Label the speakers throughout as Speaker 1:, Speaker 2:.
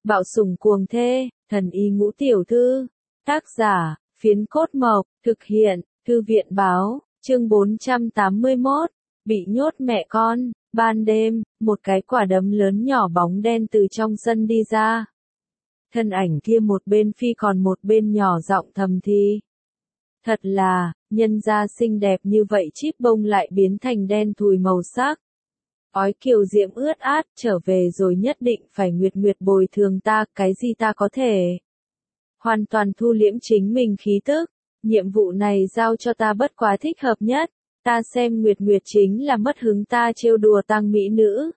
Speaker 1: Bạo sủng cuồng thê, thần y ngũ tiểu thư. Tác giả, Phiến Cốt Mộc, thực hiện, Thư viện báo, chương 481, bị nhốt mẹ con. Ban đêm, một cái quả đấm lớn nhỏ bóng đen từ trong sân đi ra. Thân ảnh kia một bên phi còn một bên nhỏ giọng thầm thì. Thật là, nhân gia xinh đẹp như vậy chíp bông lại biến thành đen thùi màu sắc. Ói kiều diễm ướt át, trở về rồi nhất định phải nguyệt nguyệt bồi thường ta, cái gì ta có thể. Hoàn toàn thu liễm chính mình khí tức, nhiệm vụ này giao cho ta bất quá thích hợp nhất, ta xem nguyệt nguyệt chính là mất hứng ta trêu đùa tăng mỹ nữ.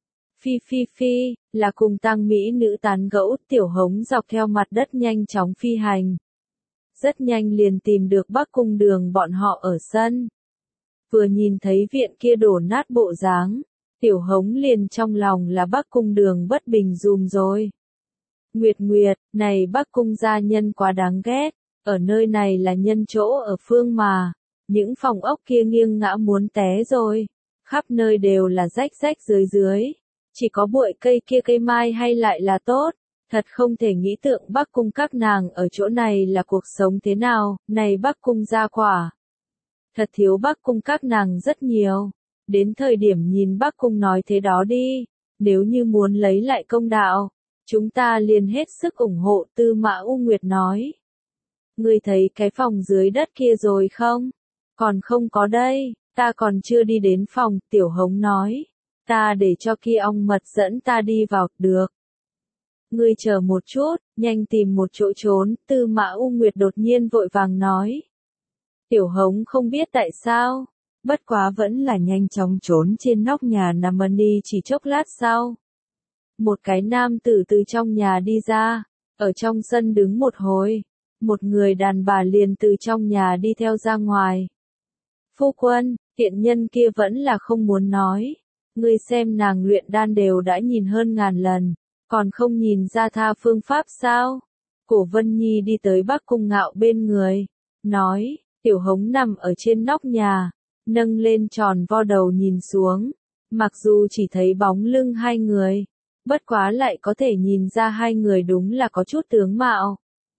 Speaker 1: Phi, là cùng tăng mỹ nữ tán gẫu, Tiểu Hống dọc theo mặt đất nhanh chóng phi hành. Rất nhanh liền tìm được Bắc Cung Đường bọn họ ở sân. Vừa nhìn thấy viện kia đổ nát bộ dáng, Tiểu Hống liền trong lòng là Bắc Cung Đường bất bình dùm rồi. Nguyệt, này Bắc Cung gia nhân quá đáng ghét, ở nơi này là nhân chỗ ở phương mà, những phòng ốc kia nghiêng ngã muốn té rồi, khắp nơi đều là rách dưới, chỉ có bụi cây kia cây mai hay lại là tốt, thật không thể nghĩ tượng Bắc Cung các nàng ở chỗ này là cuộc sống thế nào, này Bắc Cung gia quả. Thật thiếu Bắc Cung các nàng rất nhiều, đến thời điểm nhìn Bắc Cung nói thế đó đi, nếu như muốn lấy lại công đạo, chúng ta liền hết sức ủng hộ. Tư Mã U Nguyệt nói. Ngươi thấy cái phòng dưới đất kia rồi không? Còn không có đây, ta còn chưa đi đến phòng, Tiểu Hống nói. Ta để cho kia ong mật dẫn ta đi vào, được. Ngươi chờ một chút, nhanh tìm một chỗ trốn, Tư Mã U Nguyệt đột nhiên vội vàng nói. Tiểu Hống không biết tại sao, bất quá vẫn là nhanh chóng trốn trên nóc nhà nằm đi chỉ chốc lát sau. Một cái nam tử từ trong nhà đi ra, ở trong sân đứng một hồi, một người đàn bà liền từ trong nhà đi theo ra ngoài. Phu quân, tiện nhân kia vẫn là không muốn nói, ngươi xem nàng luyện đan đều đã nhìn hơn ngàn lần, còn không nhìn ra tha phương pháp sao? Cổ Vân Nhi đi tới Bắc Cung Ngạo bên người, nói, Tiểu Hống nằm ở trên nóc nhà, nâng lên tròn vo đầu nhìn xuống, mặc dù chỉ thấy bóng lưng hai người, bất quá lại có thể nhìn ra hai người đúng là có chút tướng mạo.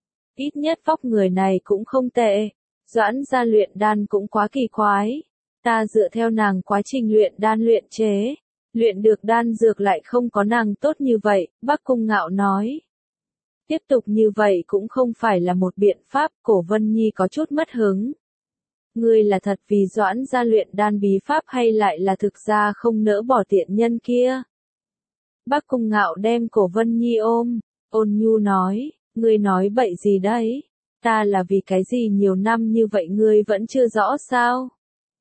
Speaker 1: Ít nhất vóc người này cũng không tệ, Doãn gia luyện đan cũng quá kỳ quái. Ta dựa theo nàng quá trình luyện đan luyện chế, luyện được đan dược lại không có nàng tốt như vậy, Bắc Cung Ngạo nói. Tiếp tục như vậy cũng không phải là một biện pháp, Cổ Vân Nhi có chút mất hứng. Ngươi là thật vì Doãn gia luyện đan bí pháp hay lại là thực ra không nỡ bỏ tiện nhân kia? Bắc Cung Ngạo đem Cổ Vân Nhi ôm, ôn nhu nói, ngươi nói bậy gì đấy? Ta là vì cái gì nhiều năm như vậy ngươi vẫn chưa rõ sao?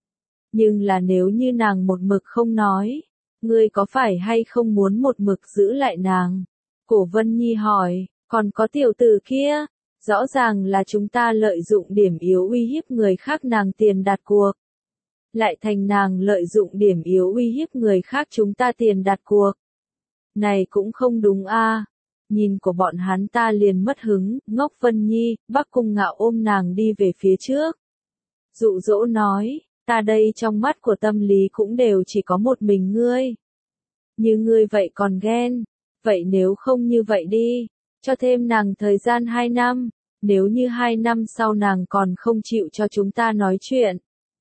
Speaker 1: Nhưng là nếu như nàng một mực không nói, ngươi có phải hay không muốn một mực giữ lại nàng? Cổ Vân Nhi hỏi, còn có tiểu tử kia, rõ ràng là chúng ta lợi dụng điểm yếu uy hiếp người khác nàng tiền đặt cuộc. Lại thành nàng lợi dụng điểm yếu uy hiếp người khác chúng ta tiền đặt cuộc. Này cũng không đúng a. Nhìn của bọn hắn ta liền mất hứng, ngốc Vân Nhi, Bắc Cung Ngạo ôm nàng đi về phía trước. Dụ dỗ nói, ta đây trong mắt của tâm lý cũng đều chỉ có một mình ngươi. Như ngươi vậy còn ghen, vậy nếu không như vậy đi, cho thêm nàng thời gian 2 năm, nếu như 2 năm sau nàng còn không chịu cho chúng ta nói chuyện.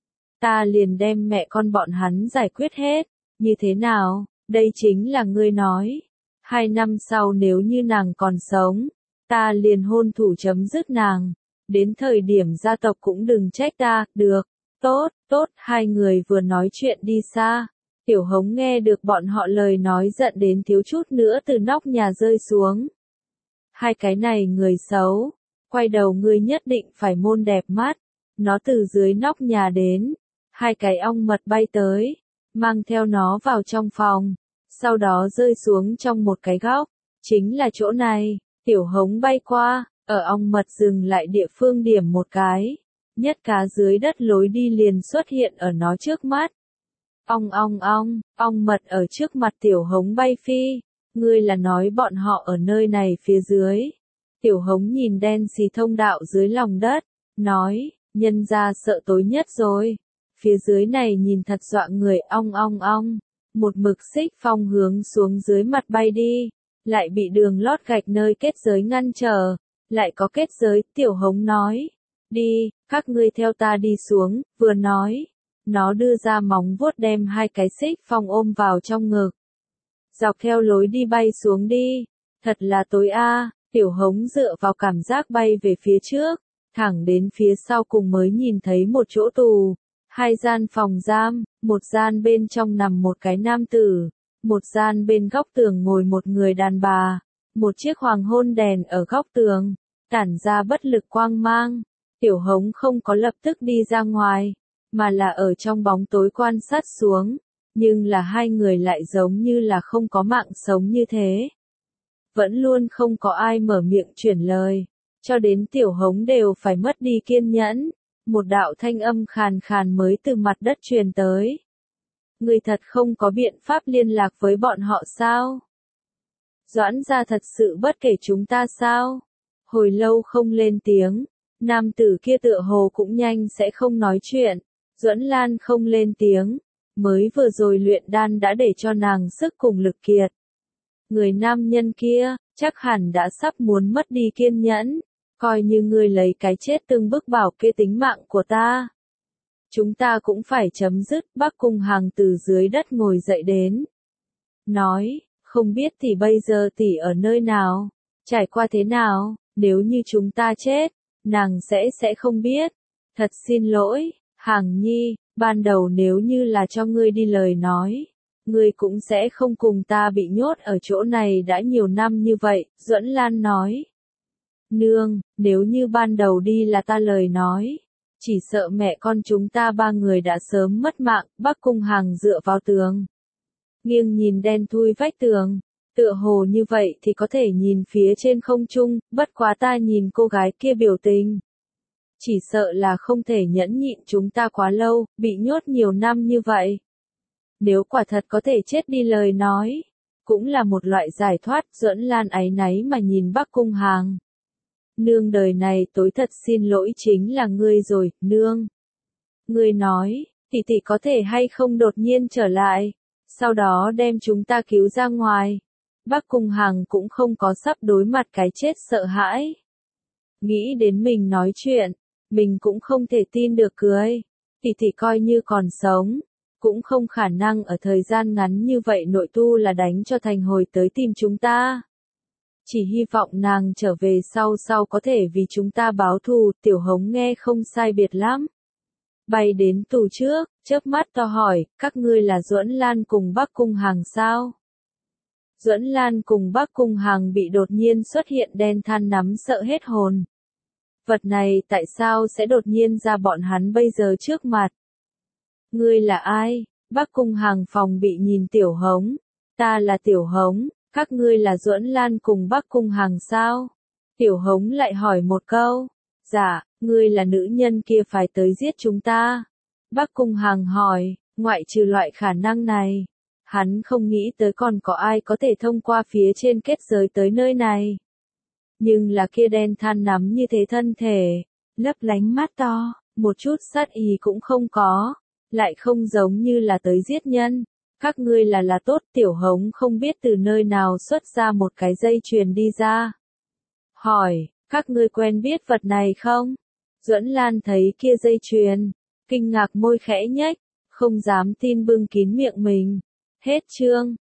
Speaker 1: Ta liền đem mẹ con bọn hắn giải quyết hết, như thế nào, đây chính là ngươi nói. 2 năm sau nếu như nàng còn sống, ta liền hôn thủ chấm dứt nàng, đến thời điểm gia tộc cũng đừng trách ta, được, tốt, hai người vừa nói chuyện đi xa, Tiểu Hống nghe được bọn họ lời nói giận đến thiếu chút nữa từ nóc nhà rơi xuống. Hai cái này người xấu, quay đầu ngươi nhất định phải môn đẹp mắt, nó từ dưới nóc nhà đến, hai cái ong mật bay tới, mang theo nó vào trong phòng. Sau đó rơi xuống trong một cái góc, chính là chỗ này, Tiểu Hống bay qua, ở ong mật dừng lại địa phương điểm một cái, nhất cá dưới đất lối đi liền xuất hiện ở nó trước mắt. Ong mật ở trước mặt Tiểu Hống bay phi, ngươi là nói bọn họ ở nơi này phía dưới. Tiểu Hống nhìn đen xì thông đạo dưới lòng đất, nói, nhân ra sợ tối nhất rồi, phía dưới này nhìn thật dọa người. Một mực xích phong hướng xuống dưới mặt bay đi, lại bị đường lót gạch nơi kết giới ngăn trở, lại có kết giới, Tiểu Hống nói. Đi, các ngươi theo ta đi xuống, vừa nói. Nó đưa ra móng vuốt đem hai cái xích phong ôm vào trong ngực. Dọc theo lối đi bay xuống đi. Thật là tối a. Tiểu Hống dựa vào cảm giác bay về phía trước, thẳng đến phía sau cùng mới nhìn thấy một chỗ tù. Hai gian phòng giam, một gian bên trong nằm một cái nam tử, một gian bên góc tường ngồi một người đàn bà. Một chiếc hoàng hôn đèn ở góc tường, tản ra bất lực quang mang. Tiểu Hống không có lập tức đi ra ngoài, mà là ở trong bóng tối quan sát xuống, nhưng là hai người lại giống như là không có mạng sống như thế. Vẫn luôn không có ai mở miệng chuyển lời, cho đến Tiểu Hống đều phải mất đi kiên nhẫn. Một đạo thanh âm khàn khàn mới từ mặt đất truyền tới. Người thật không có biện pháp liên lạc với bọn họ sao? Doãn gia thật sự bất kể chúng ta sao? Hồi lâu không lên tiếng, nam tử kia tựa hồ cũng nhanh sẽ không nói chuyện. Duẫn Lan không lên tiếng, mới vừa rồi luyện đan đã để cho nàng sức cùng lực kiệt. Người nam nhân kia, chắc hẳn đã sắp muốn mất đi kiên nhẫn, coi như ngươi lấy cái chết từng bước bảo kê tính mạng của ta. Chúng ta cũng phải chấm dứt. Bắc Cung Hằng từ dưới đất ngồi dậy đến. Nói, không biết tỷ bây giờ tỷ ở nơi nào, trải qua thế nào, nếu như chúng ta chết, nàng sẽ không biết. Thật xin lỗi, Hằng Nhi, ban đầu nếu như là cho ngươi đi lời nói, ngươi cũng sẽ không cùng ta bị nhốt ở chỗ này đã nhiều năm như vậy, Duẫn Lan nói. Nương, nếu như ban đầu đi là ta lời nói, chỉ sợ mẹ con chúng ta ba người đã sớm mất mạng. Bắc Cung Hằng dựa vào tường, nghiêng nhìn đen thui vách tường, tựa hồ như vậy thì có thể nhìn phía trên không trung, bất quá ta nhìn cô gái kia biểu tình, chỉ sợ là không thể nhẫn nhịn chúng ta quá lâu, bị nhốt nhiều năm như vậy. Nếu quả thật có thể chết đi lời nói, cũng là một loại giải thoát. Duẫn Lan áy náy mà nhìn Bắc Cung Hằng. Nương, đời này tối thật xin lỗi chính là ngươi rồi, nương. Ngươi nói, tỷ có thể hay không đột nhiên trở lại, sau đó đem chúng ta cứu ra ngoài. Bắc Cung Hằng cũng không có sắp đối mặt cái chết sợ hãi. Nghĩ đến mình nói chuyện, mình cũng không thể tin được cười. Tỷ coi như còn sống, cũng không khả năng ở thời gian ngắn như vậy nội tu là đánh cho thành hồi tới tìm chúng ta. Chỉ hy vọng nàng trở về sau có thể vì chúng ta báo thù. Tiểu Hống nghe không sai biệt lắm. Bay đến tù trước, chớp mắt to hỏi, các ngươi là Duẫn Lan cùng Bắc Cung Hằng sao? Duẫn Lan cùng Bắc Cung Hằng bị đột nhiên xuất hiện đen than nắm sợ hết hồn. Vật này tại sao sẽ đột nhiên ra bọn hắn bây giờ trước mặt? Ngươi là ai? Bắc Cung Hằng phòng bị nhìn Tiểu Hống. Ta là Tiểu Hống, các ngươi là Duẫn Lan cùng Bắc Cung Hằng sao? Tiểu Hống lại hỏi một câu. Dạ, ngươi là nữ nhân kia phải tới giết chúng ta. Bắc Cung Hằng hỏi, ngoại trừ loại khả năng này, hắn không nghĩ tới còn có ai có thể thông qua phía trên kết giới tới nơi này. Nhưng là kia đen than nắm như thế thân thể, lấp lánh mắt to, một chút sát ý cũng không có, lại không giống như là tới giết nhân. Các ngươi là tốt. Tiểu Hống không biết từ nơi nào xuất ra một cái dây chuyền đi ra. Hỏi, các ngươi quen biết vật này không? Duẫn Lan thấy kia dây chuyền, kinh ngạc môi khẽ nhếch, không dám tin bưng kín miệng mình. Hết chương.